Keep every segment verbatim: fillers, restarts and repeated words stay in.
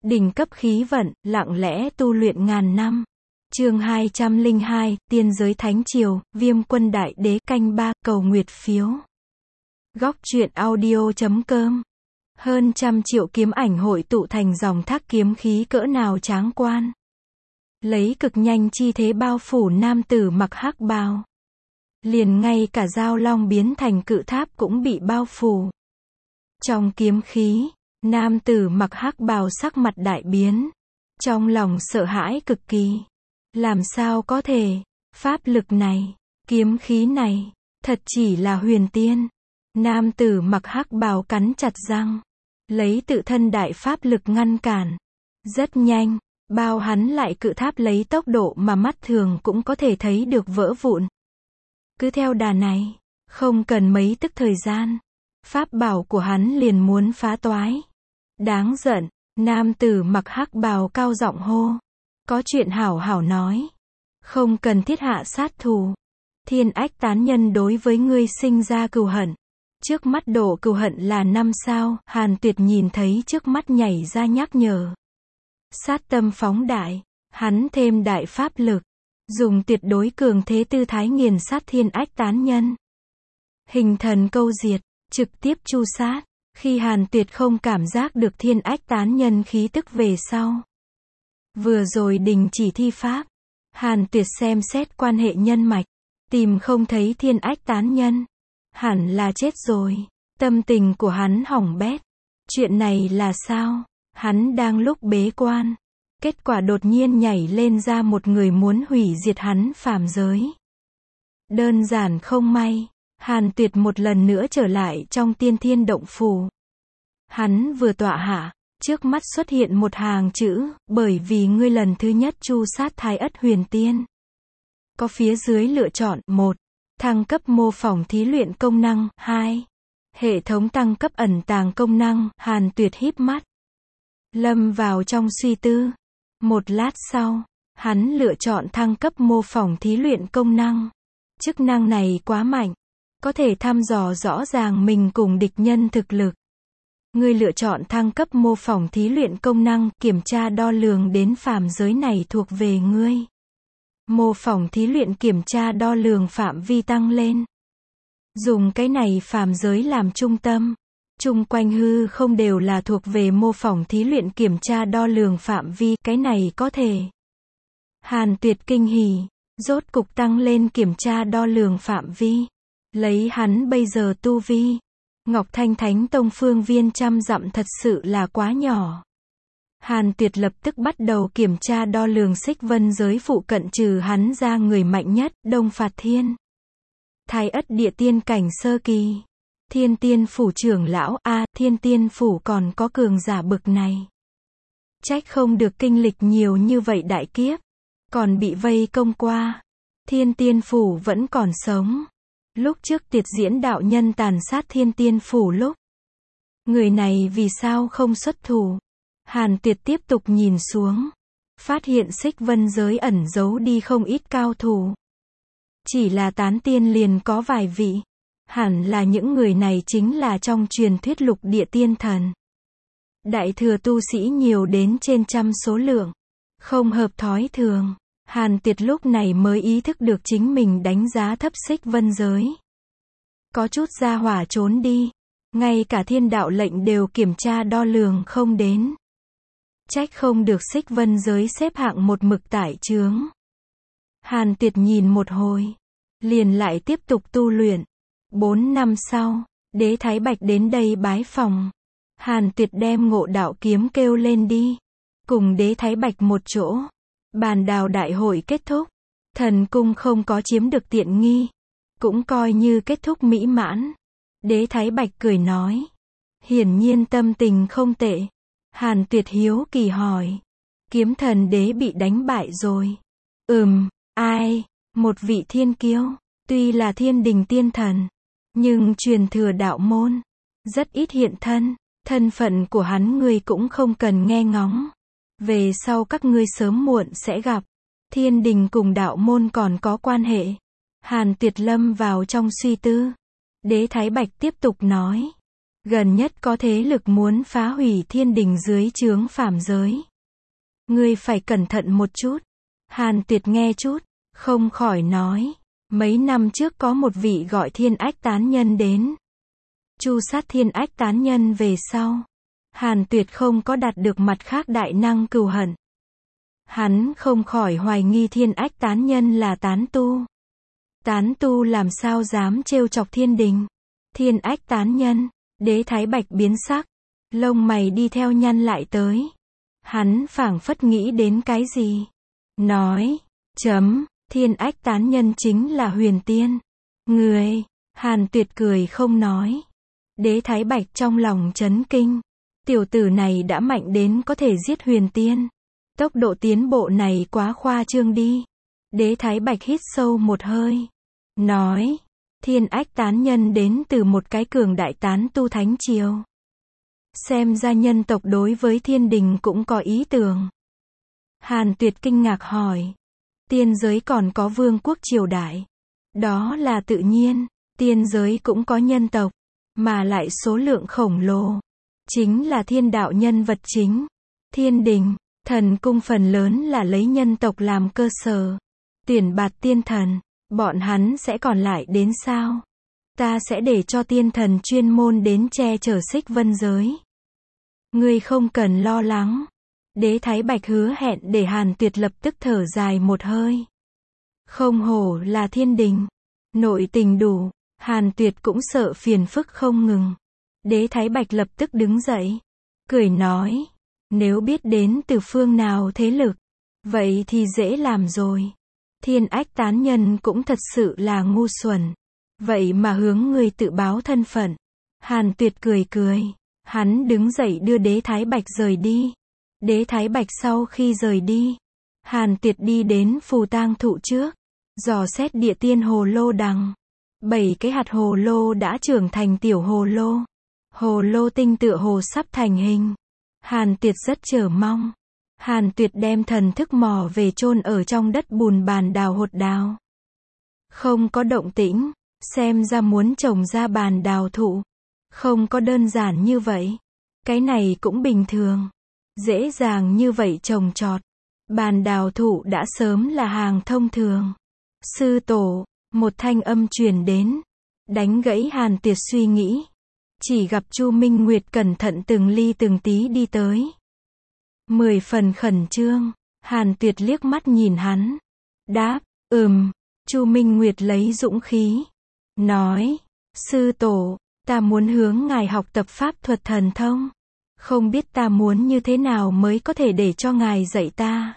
Đỉnh cấp khí vận, lặng lẽ tu luyện ngàn năm. Chương hai trăm lẻ hai, Tiên giới thánh triều, Viêm quân đại đế, canh ba, cầu nguyệt phiếu. Góc truyện audio chấm com. Hơn trăm triệu kiếm ảnh hội tụ thành dòng thác kiếm khí cỡ nào tráng quan. Lấy cực nhanh chi thế bao phủ nam tử mặc hắc bào. Liền ngay cả giao long biến thành cự tháp cũng bị bao phủ. Trong kiếm khí, nam tử mặc hắc bào sắc mặt đại biến. Trong lòng sợ hãi cực kỳ. Làm sao có thể, pháp lực này, kiếm khí này, thật chỉ là huyền tiên. Nam tử mặc hắc bào cắn chặt răng, lấy tự thân đại pháp lực ngăn cản. Rất nhanh, bao hắn lại cự tháp lấy tốc độ mà mắt thường cũng có thể thấy được vỡ vụn. Cứ theo đà này, không cần mấy tức thời gian, pháp bảo của hắn liền muốn phá toái. Đáng giận, nam tử mặc hắc bào cao giọng hô. Có chuyện hảo hảo nói. Không cần thiết hạ sát thù. Thiên ách tán nhân đối với ngươi sinh ra cừu hận. Trước mắt đổ cừu hận là năm sao, Hàn Tuyệt nhìn thấy trước mắt nhảy ra nhắc nhở. Sát tâm phóng đại, hắn thêm đại pháp lực. Dùng tuyệt đối cường thế tư thái nghiền sát thiên ách tán nhân. Hình thần câu diệt, trực tiếp chu sát. Khi Hàn Tuyệt không cảm giác được thiên ách tán nhân khí tức về sau. Vừa rồi đình chỉ thi pháp. Hàn Tuyệt xem xét quan hệ nhân mạch. Tìm không thấy thiên ách tán nhân. Hẳn là chết rồi. Tâm tình của hắn hỏng bét. Chuyện này là sao? Hắn đang lúc bế quan. Kết quả đột nhiên nhảy lên ra một người muốn hủy diệt hắn phàm giới. Đơn giản không may. Hàn Tuyệt một lần nữa trở lại trong tiên thiên động phủ. Hắn vừa tọa hạ. Trước mắt xuất hiện một hàng chữ, bởi vì ngươi lần thứ nhất chu sát Thái Ất huyền tiên. Có phía dưới lựa chọn, một. Thăng cấp mô phỏng thí luyện công năng, hai. Hệ thống tăng cấp ẩn tàng công năng, Hàn Tuyệt híp mắt. Lâm vào trong suy tư. Một lát sau, hắn lựa chọn thăng cấp mô phỏng thí luyện công năng. Chức năng này quá mạnh. Có thể thăm dò rõ ràng mình cùng địch nhân thực lực. Ngươi lựa chọn thăng cấp mô phỏng thí luyện công năng, kiểm tra đo lường đến phàm giới này thuộc về ngươi. Mô phỏng thí luyện kiểm tra đo lường phạm vi tăng lên. Dùng cái này phàm giới làm trung tâm. Chung quanh hư không đều là thuộc về mô phỏng thí luyện kiểm tra đo lường phạm vi, cái này có thể. Hàn Tuyệt kinh hỉ, rốt cục tăng lên kiểm tra đo lường phạm vi. Lấy hắn bây giờ tu vi. Ngọc Thanh Thánh Tông phương viên trăm dặm thật sự là quá nhỏ. Hàn Tuyệt lập tức bắt đầu kiểm tra đo lường xích vân giới phụ cận trừ hắn ra người mạnh nhất, Đông Phạt Thiên. Thái Ất địa tiên cảnh sơ kỳ. Thiên tiên phủ trưởng lão, a à, thiên tiên phủ còn có cường giả bực này. Trách không được kinh lịch nhiều như vậy đại kiếp. Còn bị vây công qua. Thiên tiên phủ vẫn còn sống. Lúc trước Tiệt Diễn đạo nhân tàn sát thiên tiên phủ lúc. Người này vì sao không xuất thủ? Hàn Tuyệt tiếp tục nhìn xuống. Phát hiện xích vân giới ẩn giấu đi không ít cao thủ. Chỉ là tán tiên liền có vài vị. Hẳn là những người này chính là trong truyền thuyết lục địa tiên thần. Đại thừa tu sĩ nhiều đến trên trăm số lượng. Không hợp thói thường. Hàn Tuyệt lúc này mới ý thức được chính mình đánh giá thấp xích vân giới. Có chút gia hỏa trốn đi. Ngay cả thiên đạo lệnh đều kiểm tra đo lường không đến. Trách không được xích vân giới xếp hạng một mực tải chướng. Hàn Tuyệt nhìn một hồi. Liền lại tiếp tục tu luyện. Bốn năm sau, Đế Thái Bạch đến đây bái phòng. Hàn Tuyệt đem Ngộ Đạo kiếm kêu lên đi. Cùng Đế Thái Bạch một chỗ. Bàn đào đại hội kết thúc. Thần cung không có chiếm được tiện nghi. Cũng coi như kết thúc mỹ mãn. Đế Thái Bạch cười nói. Hiển nhiên tâm tình không tệ. Hàn Tuyệt hiếu kỳ hỏi. Kiếm thần đế bị đánh bại rồi. Ừm, ai? Một vị thiên kiêu. Tuy là thiên đình tiên thần. Nhưng truyền thừa đạo môn. Rất ít hiện thân. Thân phận của hắn ngươi cũng không cần nghe ngóng. Về sau các ngươi sớm muộn sẽ gặp. Thiên đình cùng đạo môn còn có quan hệ. Hàn Tuyệt lâm vào trong suy tư. Đế Thái Bạch tiếp tục nói. Gần nhất có thế lực muốn phá hủy thiên đình dưới trướng phàm giới. Ngươi phải cẩn thận một chút. Hàn Tuyệt nghe chút, không khỏi nói. Mấy năm trước có một vị gọi Thiên Ách Tán Nhân đến. Chu sát Thiên Ách Tán Nhân về sau. Hàn Tuyệt không có đạt được mặt khác đại năng cừu hận. Hắn không khỏi hoài nghi Thiên Ách Tán Nhân là tán tu. Tán tu làm sao dám trêu chọc thiên đình. Thiên Ách Tán Nhân, Đế Thái Bạch biến sắc. Lông mày đi theo nhăn lại tới. Hắn phảng phất nghĩ đến cái gì. Nói, chấm, Thiên Ách Tán Nhân chính là Huyền Tiên. Người, Hàn Tuyệt cười không nói. Đế Thái Bạch trong lòng chấn kinh. Tiểu tử này đã mạnh đến có thể giết Huyền Tiên. Tốc độ tiến bộ này quá khoa trương đi. Đế Thái Bạch hít sâu một hơi. Nói, Thiên Ách Tán Nhân đến từ một cái cường đại tán tu thánh triều. Xem ra nhân tộc đối với thiên đình cũng có ý tưởng. Hàn Tuyệt kinh ngạc hỏi. Tiên giới còn có vương quốc triều đại. Đó là tự nhiên. Tiên giới cũng có nhân tộc. Mà lại số lượng khổng lồ. Chính là thiên đạo nhân vật chính. Thiên đình, thần cung phần lớn là lấy nhân tộc làm cơ sở. Tuyển bạt tiên thần. Bọn hắn sẽ còn lại đến sao? Ta sẽ để cho tiên thần chuyên môn đến che chở Xích Vân giới. Ngươi không cần lo lắng. Đế Thái Bạch hứa hẹn để Hàn Tuyệt lập tức thở dài một hơi. Không hổ là thiên đình. Nội tình đủ. Hàn Tuyệt cũng sợ phiền phức không ngừng. Đế Thái Bạch lập tức đứng dậy. Cười nói. Nếu biết đến từ phương nào thế lực. Vậy thì dễ làm rồi. Thiên Ách Tán Nhân cũng thật sự là ngu xuẩn. Vậy mà hướng người tự báo thân phận. Hàn Tuyệt cười cười. Hắn đứng dậy đưa Đế Thái Bạch rời đi. Đế Thái Bạch sau khi rời đi. Hàn Tuyệt đi đến phù tang thụ trước. Dò xét địa tiên hồ lô đằng. Bảy cái hạt hồ lô đã trưởng thành tiểu hồ lô. Hồ lô tinh tựa hồ sắp thành hình. Hàn Tuyệt rất chờ mong. Hàn Tuyệt đem thần thức mò về chôn ở trong đất bùn bàn đào hột đào. Không có động tĩnh, xem ra muốn trồng ra bàn đào thụ. Không có đơn giản như vậy. Cái này cũng bình thường. Dễ dàng như vậy trồng trọt. Bàn đào thụ đã sớm là hàng thông thường. Sư tổ, một thanh âm truyền đến. Đánh gãy Hàn Tuyệt suy nghĩ. Chỉ gặp Chu Minh Nguyệt cẩn thận từng ly từng tí đi tới. Mười phần khẩn trương. Hàn Tuyệt liếc mắt nhìn hắn. Đáp, ừm. Chu Minh Nguyệt lấy dũng khí. Nói, sư tổ, ta muốn hướng ngài học tập pháp thuật thần thông. Không biết ta muốn như thế nào mới có thể để cho ngài dạy ta.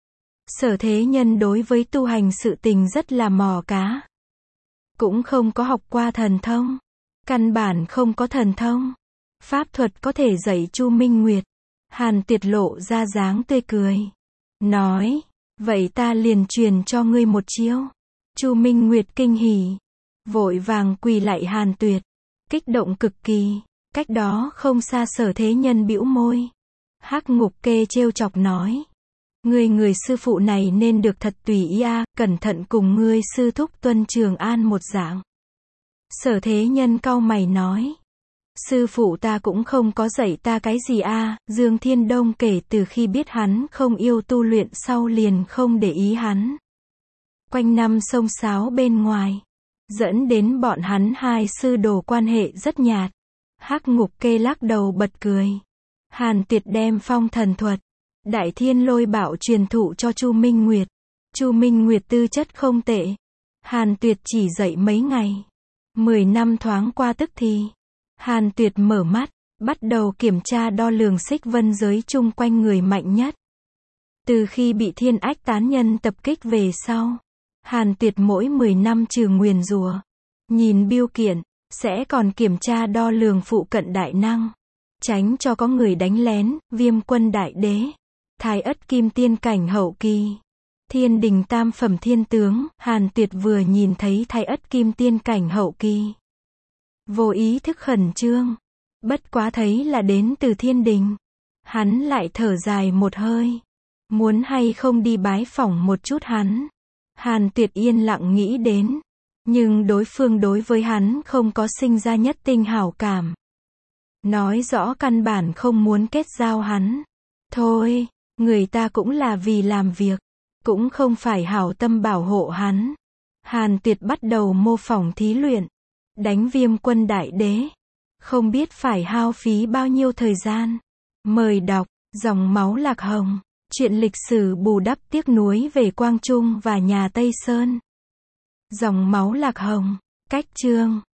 Sở Thế Nhân đối với tu hành sự tình rất là mò cá. Cũng không có học qua thần thông. Căn bản không có thần thông. Pháp thuật có thể dạy Chu Minh Nguyệt. Hàn Tuyệt lộ ra dáng tươi cười. Nói, vậy ta liền truyền cho ngươi một chiêu. Chu Minh Nguyệt kinh hỉ. Vội vàng quỳ lại Hàn Tuyệt. Kích động cực kỳ. Cách đó không xa Sở Thế Nhân bĩu môi. Hắc Ngục Kê trêu chọc nói. Ngươi người sư phụ này nên được thật tùy ý a, cẩn thận cùng ngươi sư thúc Tuân Trường An một dạng. Sở Thế Nhân cau mày nói. Sư phụ ta cũng không có dạy ta cái gì a. Dương Thiên Đông kể từ khi biết hắn không yêu tu luyện sau liền không để ý hắn. Quanh năm xông xáo bên ngoài. Dẫn đến bọn hắn hai sư đồ quan hệ rất nhạt. Hắc Ngục Kê lắc đầu bật cười. Hàn Tuyệt đem phong thần thuật. Đại Thiên Lôi Bảo truyền thụ cho Chu Minh Nguyệt. Chu Minh Nguyệt tư chất không tệ. Hàn Tuyệt chỉ dạy mấy ngày. Mười năm thoáng qua tức thì. Hàn Tuyệt mở mắt, bắt đầu kiểm tra đo lường Xích Vân giới chung quanh người mạnh nhất. Từ khi bị Thiên Ách Tán Nhân tập kích về sau, Hàn Tuyệt mỗi mười năm trừ nguyền rủa, nhìn biêu kiện, sẽ còn kiểm tra đo lường phụ cận đại năng, tránh cho có người đánh lén. Viêm Quân Đại Đế, Thái Ất Kim Tiên cảnh hậu kỳ, Thiên Đình tam phẩm thiên tướng. Hàn Tuyệt vừa nhìn thấy Thái Ất Kim Tiên cảnh hậu kỳ, vô ý thức khẩn trương. Bất quá thấy là đến từ thiên đình. Hắn lại thở dài một hơi. Muốn hay không đi bái phỏng một chút hắn. Hàn Tuyệt yên lặng nghĩ đến. Nhưng đối phương đối với hắn không có sinh ra nhất tinh hảo cảm. Nói rõ căn bản không muốn kết giao hắn. Thôi, người ta cũng là vì làm việc, cũng không phải hảo tâm bảo hộ hắn. Hàn Tuyệt bắt đầu mô phỏng thí luyện, đánh Viêm Quân Đại Đế. Không biết phải hao phí bao nhiêu thời gian. Mời đọc, Dòng máu lạc hồng. Chuyện lịch sử bù đắp tiếc nuối về Quang Trung và nhà Tây Sơn. Dòng máu lạc hồng. Cách chương.